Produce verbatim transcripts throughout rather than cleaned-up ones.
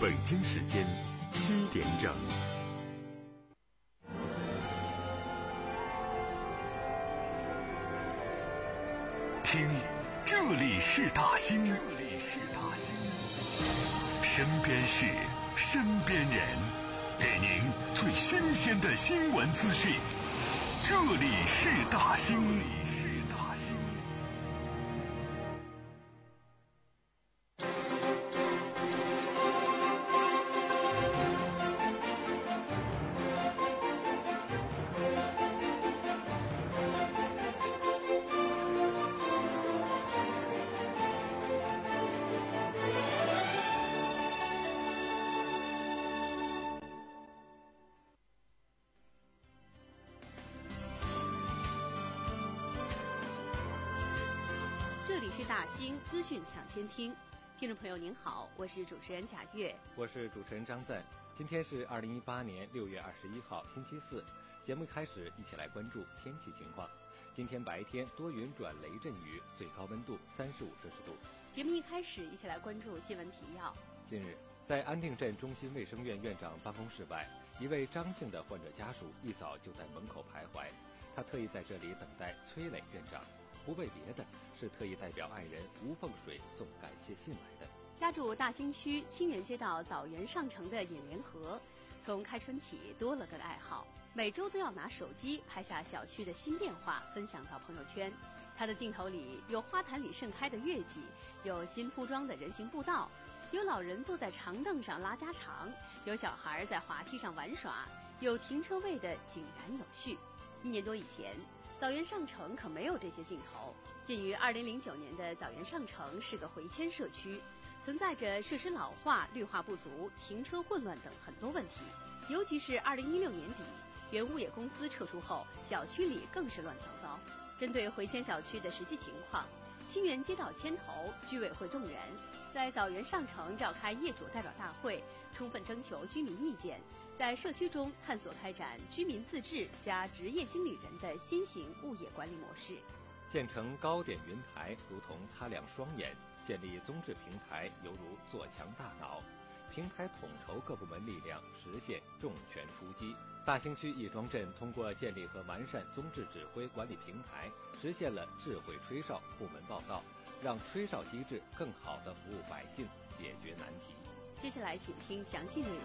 北京时间七点整。听，这里是大兴，这里是大兴，身边事，身边人，给您最新鲜的新闻资讯。这里是大兴，这里是大兴。 这里是大兴资讯抢先听，听众朋友您好，我是主持人贾月， 我是主持人张赞。今天是二零一八年六月二十一号，星期四。节目开始，一起来关注天气情况。今天白天多云转雷阵雨，最高温度三十五摄氏度。 节目一开始，一起来关注新闻提要。 近日，在安定镇中心卫生院院长办公室外，一位张姓的患者家属一早就在门口徘徊，他特意在这里等待崔磊院长。不为别的，是特意代表爱人吴凤水送感谢信来的。 家住大兴区清源街道枣园上城的尹连河，从开春起多了个爱好，每周都要拿手机拍下小区的新变化，分享到朋友圈。他的镜头里有花坛里盛开的月季，有新铺装的人行步道，有老人坐在长凳上拉家常，有小孩在滑梯上玩耍，有停车位的井然有序。一年多以前，枣园上城可没有这些镜头。建于二零零九年的枣园上城是个回迁社区，存在着设施老化、绿化不足、停车混乱等很多问题。尤其是二零一六年底，原物业公司撤出后，小区里更是乱糟糟。针对回迁小区的实际情况，清源街道牵头，居委会动员，在枣园上城召开业主代表大会，充分征求居民意见，在社区中探索开展居民自治加职业经理人的新型物业管理模式。 建成高点云台如同擦亮双眼，建立综治平台犹如做强大脑，平台统筹各部门力量，实现重拳出击。大兴区亦庄镇通过建立和完善综治指挥管理平台，实现了智慧吹哨部门报告，让吹哨机制更好地服务百姓，解决难题。 接下来请听详细内容。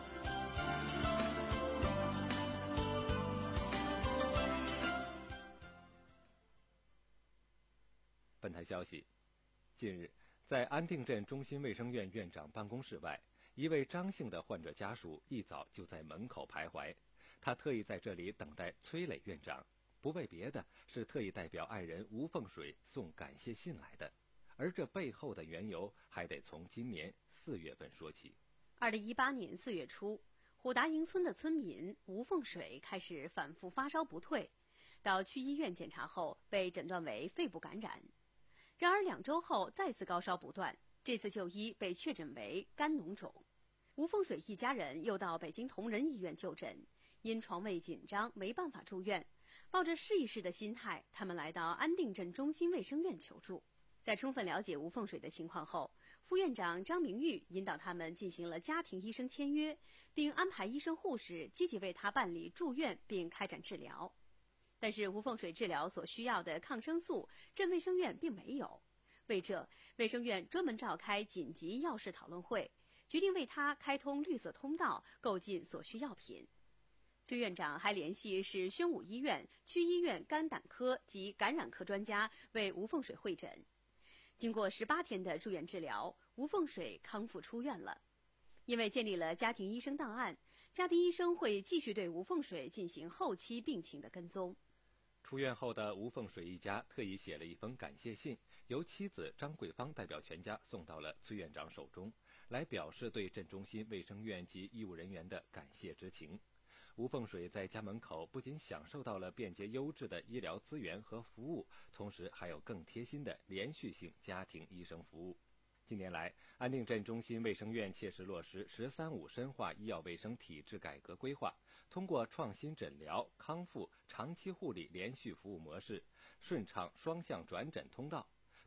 本台消息，近日，在安定镇中心卫生院院长办公室外，一位张姓的患者家属一早就在门口徘徊，他特意在这里等待崔磊院长，不为别的，是特意代表爱人吴凤水送感谢信来的。而这背后的缘由，还得从今年四月份说起。 二零一八年四月初，虎达营村的村民吴凤水开始反复发烧不退，到区医院检查后被诊断为肺部感染。然而两周后再次高烧不断，这次就医被确诊为肝脓肿。吴凤水一家人又到北京同仁医院就诊，因床位紧张没办法住院，抱着试一试的心态，他们来到安定镇中心卫生院求助。在充分了解吴凤水的情况后，副院长张明玉引导他们进行了家庭医生签约，并安排医生护士积极为他办理住院并开展治疗。但是吴凤水治疗所需要的抗生素，镇卫生院并没有。为这，卫生院专门召开紧急药事讨论会，决定为他开通绿色通道，购进所需药品。崔院长还联系市宣武医院、区医院肝胆科及感染科专家为吴凤水会诊。经过十八天的住院治疗，吴凤水康复出院了。因为建立了家庭医生档案，家庭医生会继续对吴凤水进行后期病情的跟踪。 出院后的吴凤水一家特意写了一封感谢信，由妻子张桂芳代表全家送到了崔院长手中，来表示对镇中心卫生院及医务人员的感谢之情。吴凤水在家门口不仅享受到了便捷优质的医疗资源和服务，同时还有更贴心的连续性家庭医生服务。近年来，安定镇中心卫生院切实落实“十三五”深化医药卫生体制改革规划，通过创新诊疗、康复、长期护理连续服务模式，顺畅双向转诊通道，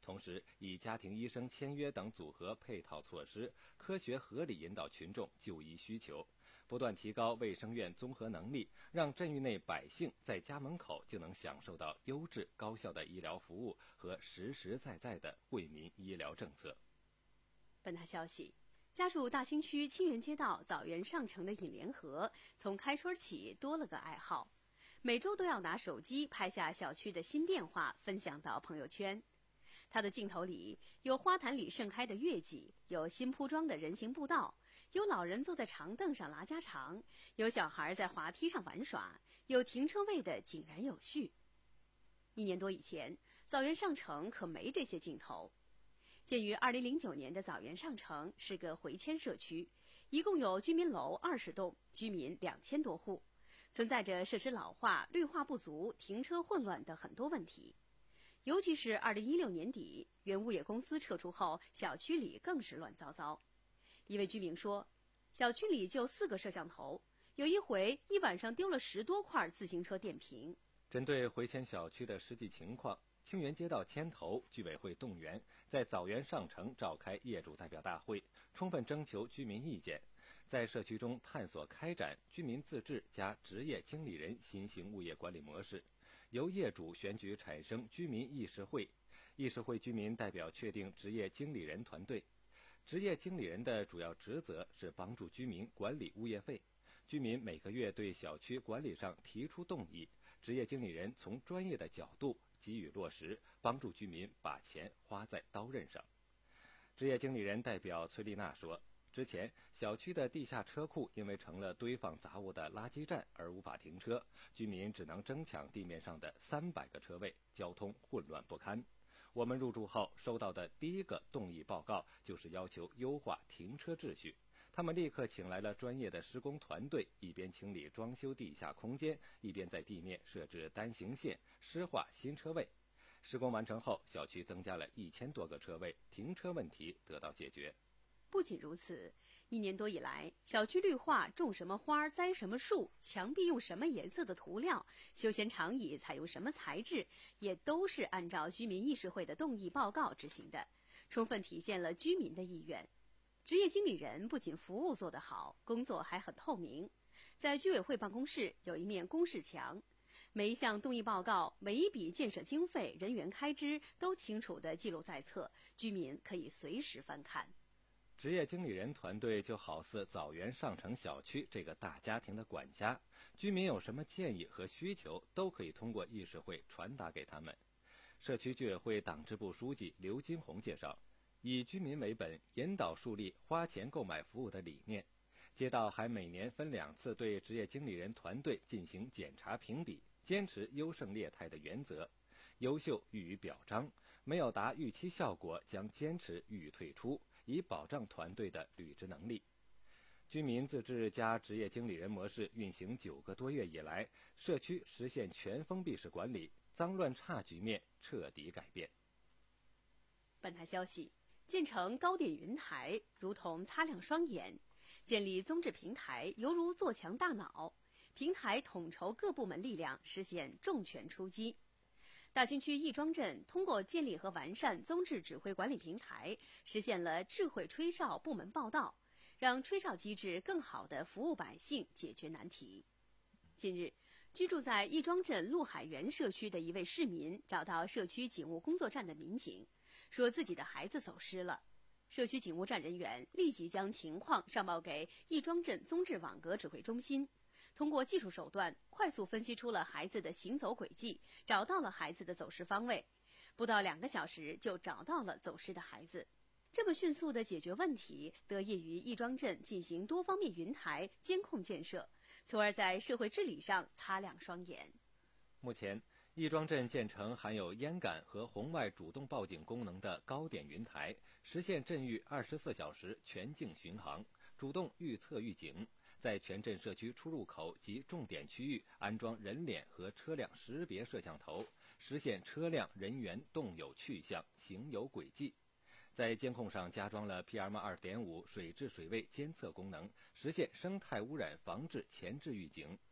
同时以家庭医生签约等组合配套措施，科学合理引导群众就医需求，不断提高卫生院综合能力，让镇域内百姓在家门口就能享受到优质高效的医疗服务和实实在在的惠民医疗政策。 本台消息，家住大兴区清源街道枣园上城的尹连河，从开春起多了个爱好，每周都要拿手机拍下小区的新变化，分享到朋友圈。他的镜头里有花坛里盛开的月季，有新铺装的人行步道，有老人坐在长凳上拉家常，有小孩在滑梯上玩耍，有停车位的井然有序。一年多以前，枣园上城可没这些镜头。建于二零零九年的枣园上城是个回迁社区，一共有居民楼二十栋，居民两千多户，存在着设施老化、绿化不足、停车混乱等很多问题。尤其是二零一六年底，原物业公司撤出后，小区里更是乱糟糟。一位居民说，小区里就四个摄像头，有一回一晚上丢了十多块自行车电瓶。 针对回迁小区的实际情况，清源街道牵头，居委会动员，在枣园上城召开业主代表大会，充分征求居民意见，在社区中探索开展居民自治加职业经理人新型物业管理模式，由业主选举产生居民议事会，议事会居民代表确定职业经理人团队。职业经理人的主要职责是帮助居民管理物业费，居民每个月对小区管理上提出动议，职业经理人从专业的角度给予落实，帮助居民把钱花在刀刃上。职业经理人代表崔丽娜说，之前小区的地下车库因为成了堆放杂物的垃圾站而无法停车，居民只能争抢地面上的三百个车位，交通混乱不堪。我们入住后收到的第一个动议报告就是要求优化停车秩序，他们立刻请来了专业的施工团队，一边清理装修地下空间，一边在地面设置单行线，施划新车位。施工完成后，小区增加了一千多个车位，停车问题得到解决。 不仅如此，一年多以来，小区绿化种什么花、栽什么树，墙壁用什么颜色的涂料，休闲长椅采用什么材质，也都是按照居民议事会的动议报告执行的，充分体现了居民的意愿。职业经理人不仅服务做得好，工作还很透明。在居委会办公室有一面公示墙，每一项动议报告、每一笔建设经费、人员开支都清楚地记录在册，居民可以随时翻看。 职业经理人团队就好似枣园上城小区这个大家庭的管家，居民有什么建议和需求，都可以通过议事会传达给他们。社区居委会党支部书记刘金红介绍，以居民为本，引导树立花钱购买服务的理念。街道还每年分两次对职业经理人团队进行检查评比，坚持优胜劣汰的原则，优秀予以表彰，没有达预期效果将坚持予以退出，以保障团队的履职能力。居民自治加职业经理人模式运行九个多月以来，社区实现全封闭式管理，脏乱差局面彻底改变。 本台消息，建成高点云台如同擦亮双眼，建立综治平台犹如做强大脑，平台统筹各部门力量，实现重拳出击。大兴区亦庄镇通过建立和完善综治指挥管理平台，实现了智慧吹哨部门报到，让吹哨机制更好地服务百姓，解决难题。近日，居住在亦庄镇陆海园社区的一位市民找到社区警务工作站的民警，说自己的孩子走失了。社区警务站人员立即将情况上报给亦庄镇综治网格指挥中心，通过技术手段快速分析出了孩子的行走轨迹，找到了孩子的走失方位，不到两个小时就找到了走失的孩子。这么迅速地解决问题，得益于亦庄镇进行多方面云台监控建设，从而在社会治理上擦亮双眼。 目前，亦庄镇建成含有烟感和红外主动报警功能的高点云台，实现镇域二十四小时全境巡航，主动预测预警，在全镇社区出入口及重点区域安装人脸和车辆识别摄像头，实现车辆人员动有去向、行有轨迹。在监控上加装了 P M 二点五 水质水位监测功能，实现生态污染防治前置预警。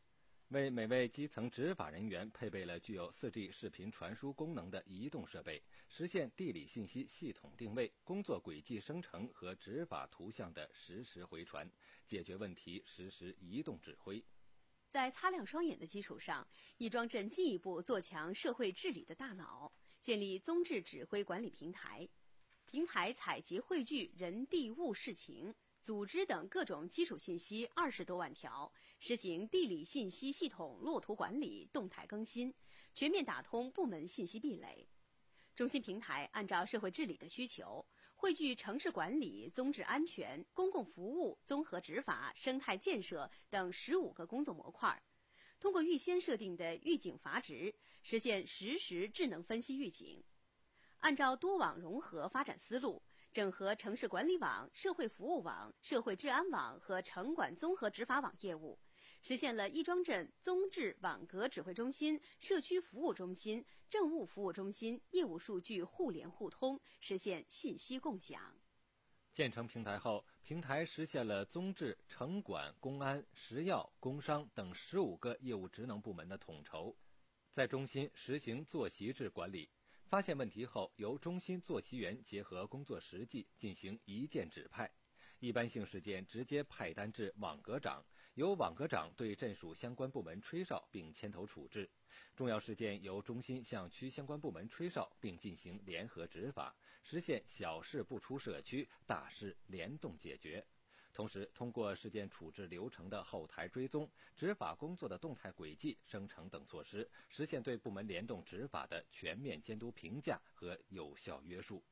为每位基层执法人员配备了具有 四 G 视频传输功能的移动设备，实现地理信息系统定位、工作轨迹生成和执法图像的实时回传，解决问题实时移动指挥。 在擦亮双眼的基础上，亦庄镇进一步做强社会治理的大脑，建立综治指挥管理平台。平台采集汇聚人地物事情、组织等各种基础信息二十多万条，实行地理信息系统落图管理、动态更新，全面打通部门信息壁垒。中心平台按照社会治理的需求，汇聚城市管理、综治安全、公共服务、综合执法、生态建设等十五个工作模块，通过预先设定的预警阀值，实现实时智能分析预警。按照多网融合发展思路，整合城市管理网、社会服务网、社会治安网和城管综合执法网业务，实现了亦庄镇综治网格指挥中心、社区服务中心、政务服务中心业务数据互联互通，实现信息共享。 建成平台后，平台实现了综治、城管、公安、食药、工商等十五个业务职能部门的统筹，在中心实行坐席制管理。发现问题后，由中心坐席员结合工作实际进行一键指派，一般性事件直接派单至网格长，由网格长对镇属相关部门吹哨并牵头处置；重要事件由中心向区相关部门吹哨并进行联合执法，实现小事不出社区，大事联动解决。同时，通过事件处置流程的后台追踪、执法工作的动态轨迹生成等措施，实现对部门联动执法的全面监督评价和有效约束。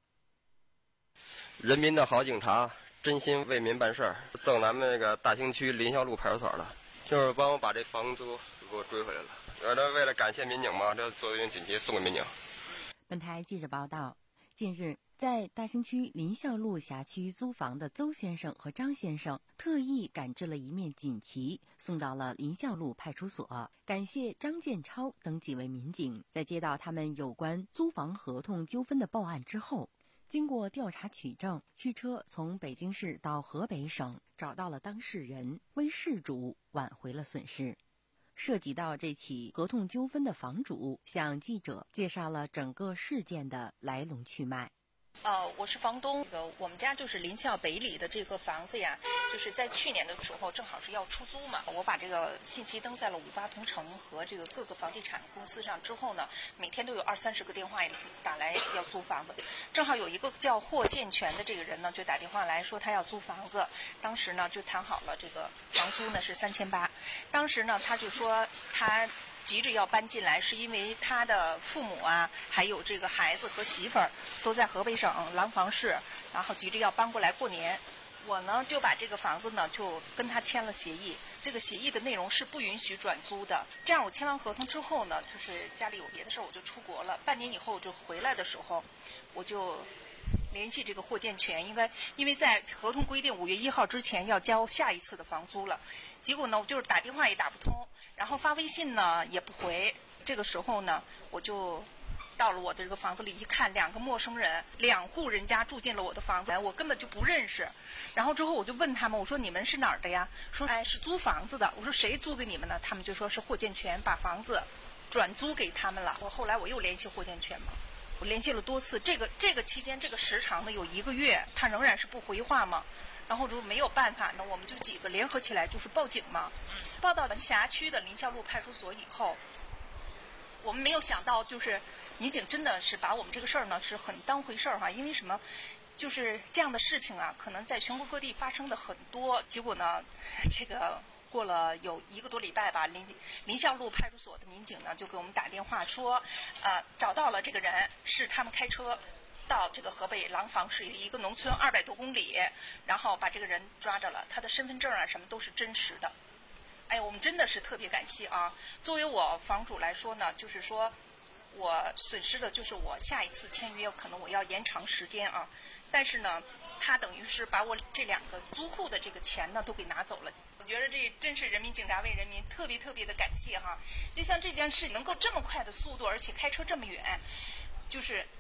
人民的好警察，真心为民办事儿。赠咱们那个大兴区林孝路派出所了，就是帮我把这房租给我追回来了。我这为了感谢民警嘛，这作为锦旗送给民警。 本台记者报道，近日，在大兴区林孝路辖区租房的邹先生和张先生特意赶制了一面锦旗，送到了林孝路派出所，感谢张建超等几位民警在接到他们有关租房合同纠纷的报案之后，经过调查取证，驱车从北京市到河北省，找到了当事人，为事主挽回了损失。涉及到这起合同纠纷的房主向记者介绍了整个事件的来龙去脉。 呃，我是房东。这个我们家就是林孝北里的这个房子呀，就是在去年的时候正好是要出租嘛。我把这个信息登在了五八同城和这个各个房地产公司上之后呢，每天都有二三十个电话打来要租房子。正好有一个叫霍建全的这个人呢，就打电话来说他要租房子。当时呢就谈好了这个房租呢是三千八。当时呢他就说他急着要搬进来，是因为他的父母啊，还有这个孩子和媳妇儿都在河北省廊坊市，然后急着要搬过来过年。我呢就把这个房子呢就跟他签了协议，这个协议的内容是不允许转租的。这样我签完合同之后呢，就是家里有别的事儿，我就出国了。半年以后就回来的时候，我就联系这个霍建全，应该因为在合同规定五月一号之前要交下一次的房租了。结果呢，我就是打电话也打不通，然后发微信呢也不回。这个时候呢，我就到了我的这个房子里一看，两个陌生人，两户人家住进了我的房子，我根本就不认识。然后之后我就问他们，我说你们是哪儿的呀？说哎是租房子的。我说谁租给你们的？他们就说是霍建全把房子转租给他们了。我后来我又联系霍建全嘛。我联系了多次，这个这个期间这个时长呢有一个月，他仍然是不回话嘛。然后就没有办法呢，我们就几个联合起来就是报警嘛。报到了辖区的林孝路派出所以后，我们没有想到就是民警真的是把我们这个事儿呢是很当回事儿哈，因为什么？就是这样的事情啊，可能在全国各地发生的很多。结果呢，这个过了有一个多礼拜吧，林林孝路派出所的民警呢就给我们打电话说，呃，找到了这个人，是他们开车到这个河北廊坊市的一个农村二百多公里，然后把这个人抓着了，他的身份证啊什么都是真实的。哎呀，我们真的是特别感谢啊！作为我房主来说呢，就是说我损失的就是我下一次签约可能我要延长时间啊，但是呢，他等于是把我这两个租户的这个钱呢都给拿走了。我觉得这真是人民警察为人民，特别特别的感谢哈！就像这件事能够这么快的速度，而且开车这么远，就是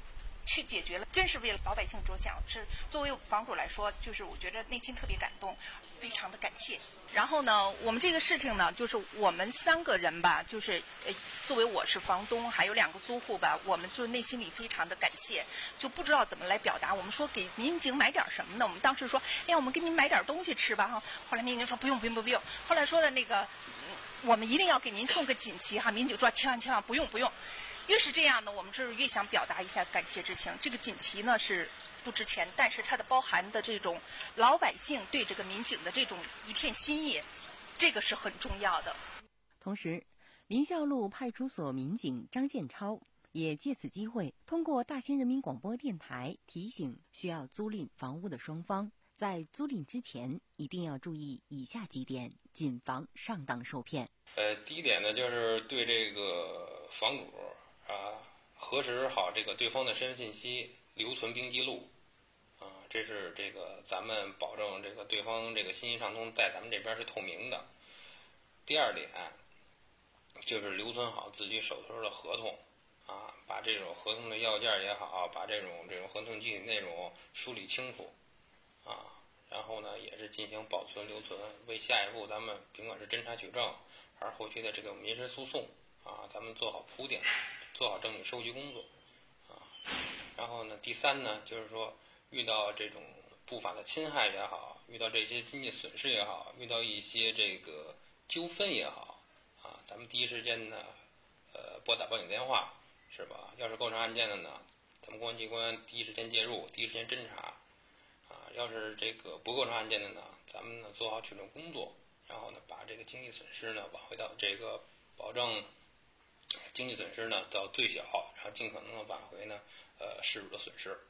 去解决了，真是为了老百姓着想。是作为房主来说，就是我觉得内心特别感动，非常的感谢。然后呢，我们这个事情呢，就是我们三个人吧，就是呃，作为我是房东，还有两个租户吧，我们就内心里非常的感谢，就不知道怎么来表达。我们说给民警买点什么呢？我们当时说，哎呀，我们给您买点东西吃吧哈。后来民警说不用不用不用。后来说的那个，我们一定要给您送个锦旗哈。民警说千万千万不用不用。越是这样呢，我们就是越想表达一下感谢之情。这个锦旗呢是不值钱，但是它的包含的这种老百姓对这个民警的这种一片心意，这个是很重要的。 同时，临孝路派出所民警张建超也借此机会，通过大兴人民广播电台提醒需要租赁房屋的双方，在租赁之前一定要注意以下几点，谨防上当受骗。 呃，第一点呢，就是对这个房主啊，核实好这个对方的身份信息，留存并记录，啊，这是这个咱们保证这个对方这个信息畅通在咱们这边是透明的。第二点，就是留存好自己手头的合同，啊，把这种合同的要件也好，把这种这种合同具体内容梳理清楚，啊，然后呢，也是进行保存留存，为下一步咱们甭管是侦查取证，还是后期的这个民事诉讼，啊，咱们做好铺垫，做好证据收集工作，啊，然后呢，第三呢，就是说遇到这种不法的侵害也好，遇到这些经济损失也好，遇到一些这个纠纷也好，啊，咱们第一时间呢，呃，拨打报警电话，是吧？要是构成案件的呢，咱们公安机关第一时间介入，第一时间侦查，啊，要是这个不构成案件的呢，咱们呢做好取证工作，然后呢把这个经济损失呢挽回到这个保证经济损失呢到最小，然后尽可能的挽回呢呃事主的损失。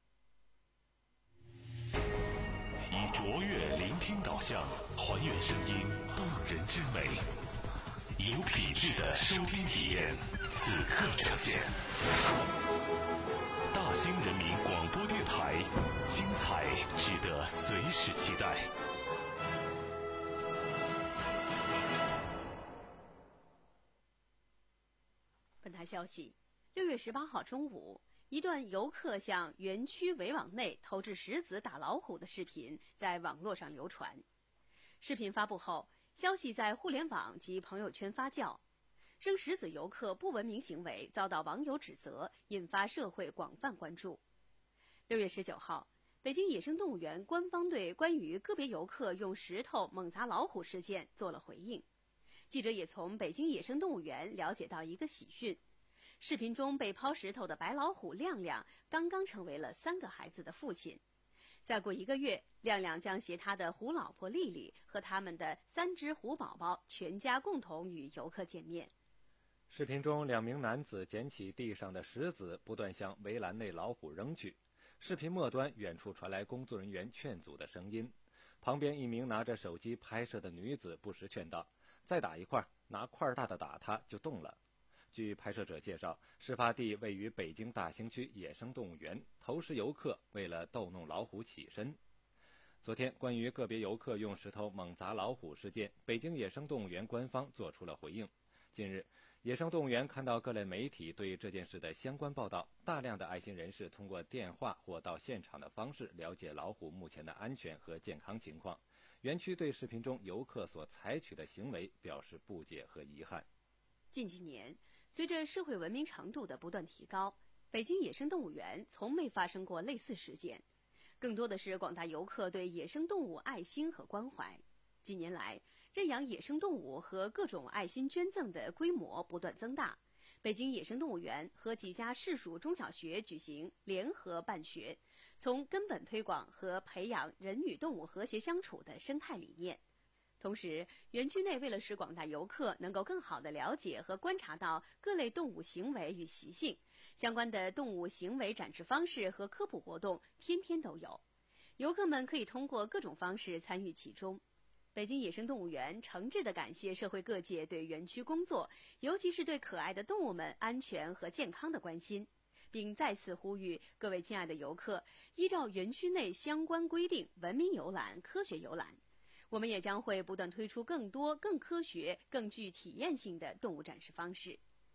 以卓越聆听导向，还原声音动人之美，有品质的收听体验，此刻呈现。大兴人民广播电台，精彩值得随时期待。 本台消息，六月十八号中午，一段游客向园区围网内投掷石子打老虎的视频在网络上流传。视频发布后，消息在互联网及朋友圈发酵，扔石子游客不文明行为遭到网友指责，引发社会广泛关注。六月十九号，北京野生动物园官方对关于个别游客用石头猛砸老虎事件做了回应。记者也从北京野生动物园了解到一个喜讯，视频中被抛石头的白老虎亮亮刚刚成为了三个孩子的父亲。再过一个月，亮亮将携他的虎老婆丽丽和他们的三只虎宝宝全家共同与游客见面。 视频中，两名男子捡起地上的石子，不断向围栏内老虎扔去。视频末端，远处传来工作人员劝阻的声音。旁边一名拿着手机拍摄的女子不时劝道：“再打一块，拿块大的打他就动了。”据拍摄者介绍，事发地位于北京大兴区野生动物园，投石游客为了逗弄老虎起身。昨天，关于个别游客用石头猛砸老虎事件，北京野生动物园官方做出了回应。近日，野生动物园看到各类媒体对这件事的相关报道，大量的爱心人士通过电话或到现场的方式了解老虎目前的安全和健康情况。园区对视频中游客所采取的行为表示不解和遗憾。 近几年，随着社会文明程度的不断提高，北京野生动物园从没发生过类似事件，更多的是广大游客对野生动物爱心和关怀。近年来，认养野生动物和各种爱心捐赠的规模不断增大。北京野生动物园和几家市属中小学举行联合办学，从根本推广和培养人与动物和谐相处的生态理念。同时，园区内为了使广大游客能够更好地了解和观察到各类动物行为与习性，相关的动物行为展示方式和科普活动天天都有，游客们可以通过各种方式参与其中。北京野生动物园诚挚地感谢社会各界对园区工作，尤其是对可爱的动物们安全和健康的关心，并再次呼吁各位亲爱的游客，依照园区内相关规定文明游览、科学游览。我们也将会不断推出更多、更科学、更具体验性的动物展示方式。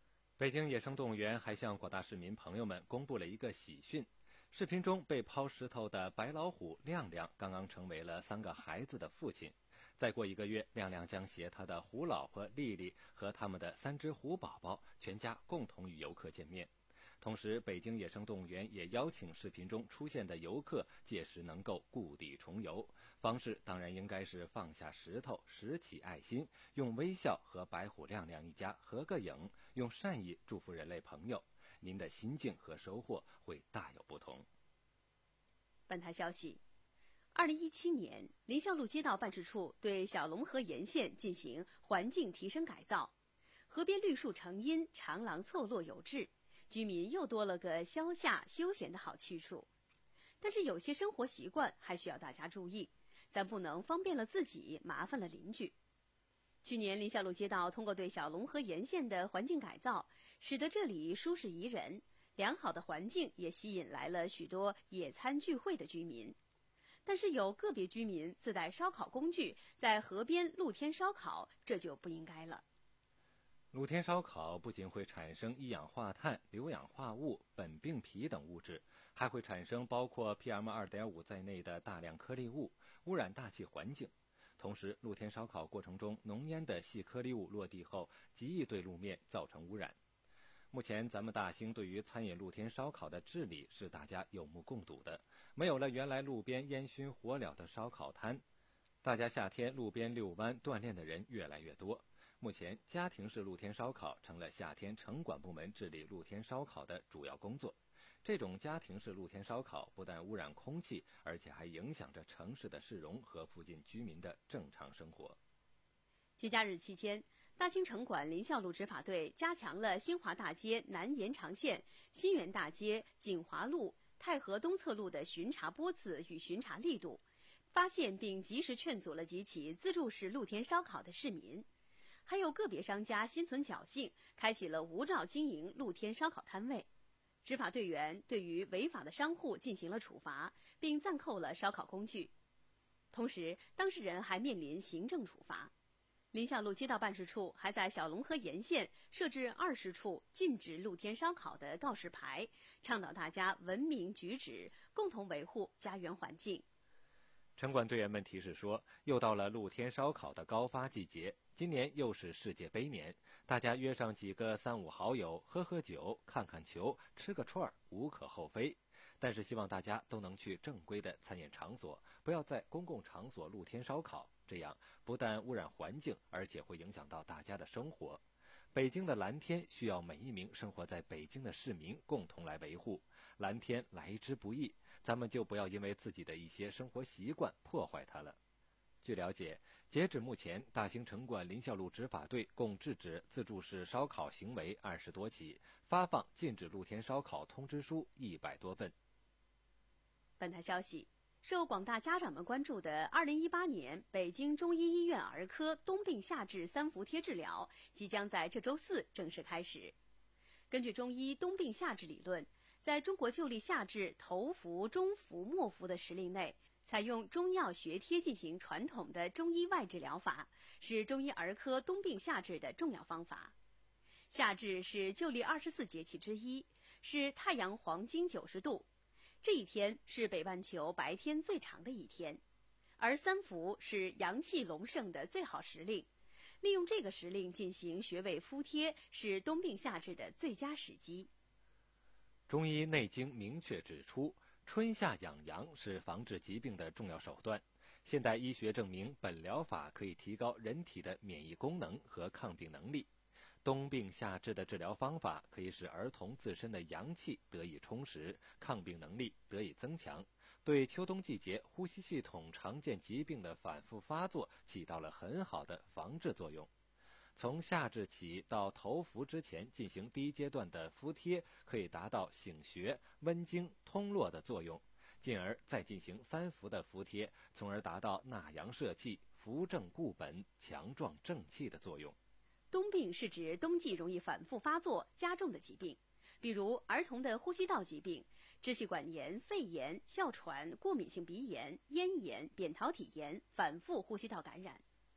北京野生动物园还向广大市民朋友们公布了一个喜讯，视频中被抛石头的白老虎亮亮刚刚成为了三个孩子的父亲。再过一个月，亮亮将携他的虎老婆丽丽和他们的三只虎宝宝全家共同与游客见面。同时，北京野生动物园也邀请视频中出现的游客届时能够故地重游，方式当然应该是放下石头，拾起爱心，用微笑和白虎亮亮一家合个影，用善意祝福人类朋友，您的心境和收获会大有不同。 本台消息，二零一七年，林孝路街道办事处对小龙河沿线进行环境提升改造，河边绿树成荫，长廊错落有致，居民又多了个消夏休闲的好去处。但是有些生活习惯还需要大家注意，咱不能方便了自己，麻烦了邻居。去年林孝路街道通过对小龙河沿线的环境改造，使得这里舒适宜人，良好的环境也吸引来了许多野餐聚会的居民。但是有个别居民自带烧烤工具在河边露天烧烤，这就不应该了。 露天烧烤不仅会产生一氧化碳、硫氧化物、苯并芘等物质，还会产生包括 P M 二点五 在内的大量颗粒物，污染大气环境。同时，露天烧烤过程中浓烟的细颗粒物落地后，极易对路面造成污染。目前咱们大兴对于餐饮露天烧烤的治理是大家有目共睹的，没有了原来路边烟熏火燎的烧烤摊，大家夏天路边遛弯锻炼的人越来越多。目前，家庭式露天烧烤成了夏天城管部门治理露天烧烤的主要工作。这种家庭式露天烧烤不但污染空气，而且还影响着城市的市容和附近居民的正常生活。 节假日期间，大兴城管林孝路执法队加强了新华大街南延长线、新源大街、锦华路、太和东侧路的巡查波次与巡查力度，发现并及时劝阻了几起自助式露天烧烤的市民。还有个别商家心存侥幸，开启了无照经营露天烧烤摊位。执法队员对于违法的商户进行了处罚，并暂扣了烧烤工具。同时，当事人还面临行政处罚。林孝路街道办事处还在小龙河沿线设置二十处禁止露天烧烤的告示牌，倡导大家文明举止，共同维护家园环境。 城管队员们提示说，又到了露天烧烤的高发季节，今年又是世界杯年，大家约上几个三五好友，喝喝酒，看看球，吃个串儿，无可厚非。但是希望大家都能去正规的餐饮场所，不要在公共场所露天烧烤，这样不但污染环境，而且会影响到大家的生活。北京的蓝天需要每一名生活在北京的市民共同来维护，蓝天来之不易，咱们就不要因为自己的一些生活习惯破坏它了。据了解，截止目前，大兴城管林孝路执法队共制止自助式烧烤行为二十多起，发放禁止露天烧烤通知书一百多份。 本台消息，受广大家长们关注的二零一八年北京中医医院儿科冬病夏治三伏贴治疗即将在这周四正式开始。根据中医冬病夏治理论，在中国旧历夏治头伏、中伏、末伏的时令内，采用中药学贴进行传统的中医外治疗法，是中医儿科冬病夏治的重要方法。夏至是旧历二十四节气之一，是太阳黄金九十度，这一天是北半球白天最长的一天。而三伏是阳气隆盛的最好时令，利用这个时令进行穴位敷贴，是冬病夏治的最佳时机。 中医内经明确指出，春夏养阳是防治疾病的重要手段。现代医学证明，本疗法可以提高人体的免疫功能和抗病能力。冬病夏治的治疗方法可以使儿童自身的阳气得以充实，抗病能力得以增强，对秋冬季节呼吸系统常见疾病的反复发作起到了很好的防治作用。从夏至起到头伏之前进行第一阶段的敷贴，可以达到醒穴、温经、通络的作用，进而再进行三伏的敷贴，从而达到纳阳摄气、扶正固本、强壮正气的作用。 冬病是指冬季容易反复发作加重的疾病，比如儿童的呼吸道疾病、支气管炎、肺炎、哮喘、过敏性鼻炎、咽炎、扁桃体炎、反复呼吸道感染。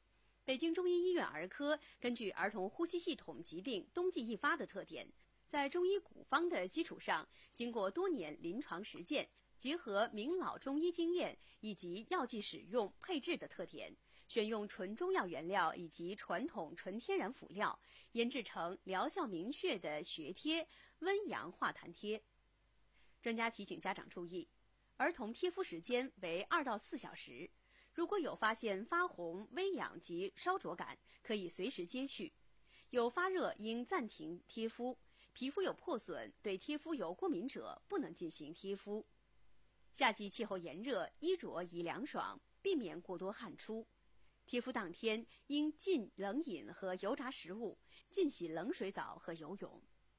北京中医医院儿科根据儿童呼吸系统疾病冬季易发的特点，在中医古方的基础上，经过多年临床实践，结合明老中医经验以及药剂使用配置的特点，选用纯中药原料以及传统纯天然辅料，研制成疗效明确的血贴温阳化痰贴。专家提醒家长注意，儿童贴敷时间为二到四小时，如果有发现发红、微痒及烧灼感，可以随时揭去；有发热应暂停贴敷；皮肤有破损、对贴敷有过敏者不能进行贴敷。夏季气候炎热，衣着宜凉爽，避免过多汗出。贴敷当天应禁冷饮和油炸食物，禁洗冷水澡和游泳。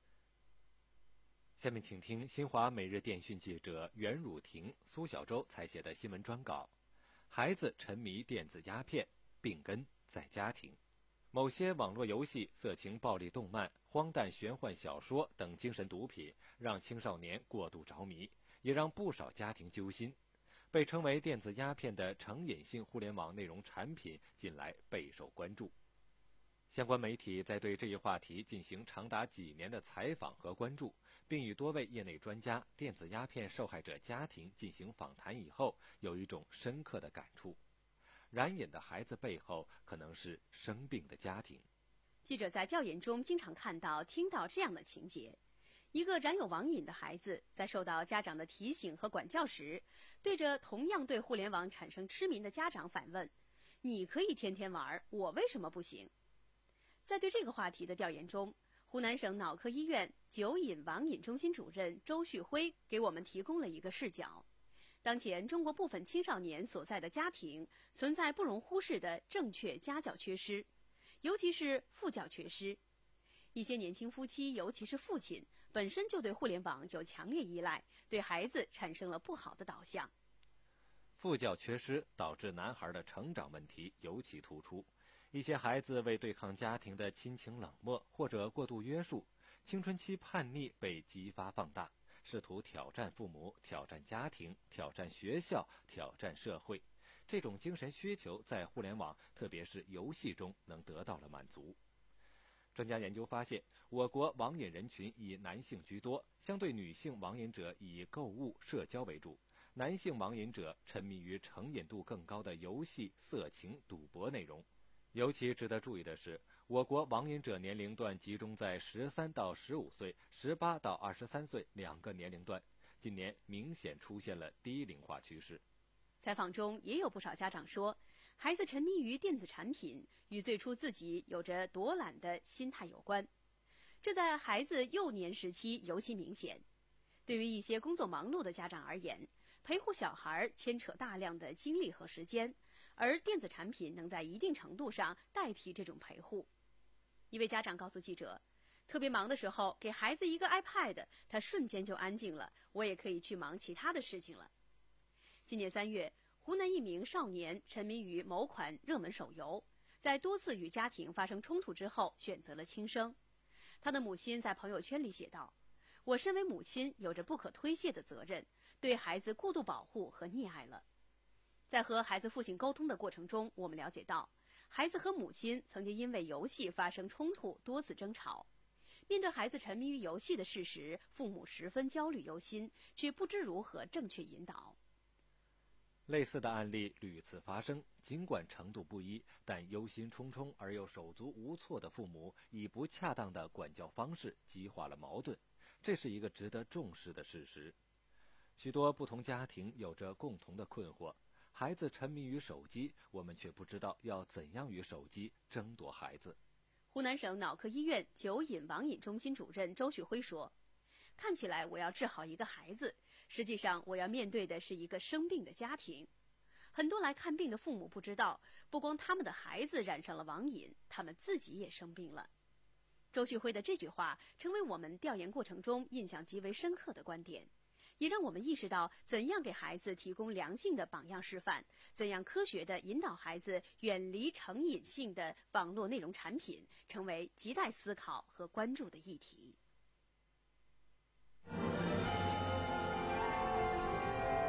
下面请听新华每日电讯记者袁汝婷、苏小舟采写的新闻专稿：孩子沉迷电子鸦片，病根在家庭。某些网络游戏、色情暴力动漫、荒诞玄幻小说等精神毒品，让青少年过度着迷，也让不少家庭揪心。被称为电子鸦片的成瘾性互联网内容产品近来备受关注。相关媒体在对这一话题进行长达几年的采访和关注，并与多位业内专家、电子鸦片受害者家庭进行访谈以后，有一种深刻的感触：染瘾的孩子背后可能是生病的家庭。 记者在调研中经常看到、听到这样的情节：一个染有网瘾的孩子，在受到家长的提醒和管教时，对着同样对互联网产生痴迷的家长反问：“你可以天天玩，我为什么不行？”在对这个话题的调研中，湖南省脑科医院酒瘾网瘾中心主任周旭辉给我们提供了一个视角。当前中国部分青少年所在的家庭存在不容忽视的正确家教缺失，尤其是父教缺失。一些年轻夫妻，尤其是父亲，本身就对互联网有强烈依赖，对孩子产生了不好的导向。 父教缺失导致男孩的成长问题尤其突出。一些孩子为对抗家庭的亲情冷漠或者过度约束，青春期叛逆被激发放大，试图挑战父母、挑战家庭、挑战学校、挑战社会。这种精神需求在互联网，特别是游戏中能得到了满足。专家研究发现，我国网瘾人群以男性居多，相对女性网瘾者以购物、社交为主。男性网瘾者沉迷于成瘾度更高的游戏、色情、赌博内容。尤其值得注意的是，我国网瘾者年龄段集中在十三到十五岁、十八到二十三岁两个年龄段，近年明显出现了低龄化趋势。 采访中也有不少家长说，孩子沉迷于电子产品与最初自己有着躲懒的心态有关，这在孩子幼年时期尤其明显。对于一些工作忙碌的家长而言，陪护小孩牵扯大量的精力和时间，而电子产品能在一定程度上代替这种陪护。一位家长告诉记者，特别忙的时候给孩子一个 iPad， 他瞬间就安静了，我也可以去忙其他的事情了。今年三月，湖南一名少年沉迷于某款热门手游，在多次与家庭发生冲突之后选择了轻生。他的母亲在朋友圈里写道：“我身为母亲有着不可推卸的责任，对孩子过度保护和溺爱了。”在和孩子父亲沟通的过程中，我们了解到，孩子和母亲曾经因为游戏发生冲突，多次争吵。面对孩子沉迷于游戏的事实，父母十分焦虑忧心，却不知如何正确引导。 类似的案例屡次发生，尽管程度不一，但忧心忡忡而又手足无措的父母以不恰当的管教方式激化了矛盾，这是一个值得重视的事实。许多不同家庭有着共同的困惑，孩子沉迷于手机，我们却不知道要怎样与手机争夺孩子。 湖南省脑科医院酒瘾网瘾中心主任周旭辉说，看起来我要治好一个孩子，实际上我要面对的是一个生病的家庭。很多来看病的父母不知道，不光他们的孩子染上了网瘾，他们自己也生病了。周旭辉的这句话成为我们调研过程中印象极为深刻的观点，也让我们意识到怎样给孩子提供良性的榜样示范，怎样科学地引导孩子远离成瘾性的网络内容产品，成为亟待思考和关注的议题。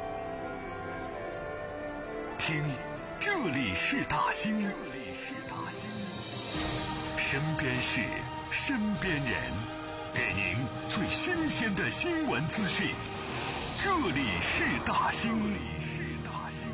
听，这里是大兴，这里是大兴。 身边事，身边人，给您最新鲜的新闻资讯。这里是大兴。这里是大兴。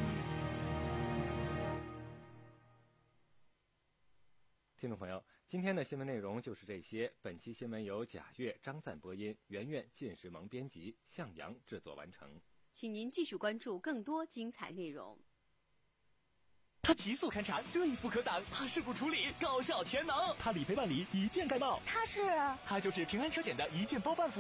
听众朋友，今天的新闻内容就是这些。本期新闻由贾越、张赞播音，圆圆、靳时萌编辑，向阳制作完成。 请您继续关注更多精彩内容。 他极速勘察，锐不可挡；他事故处理，高效全能；他理赔办理，一键盖帽。 他是， 他就是平安车险的一键包办服务。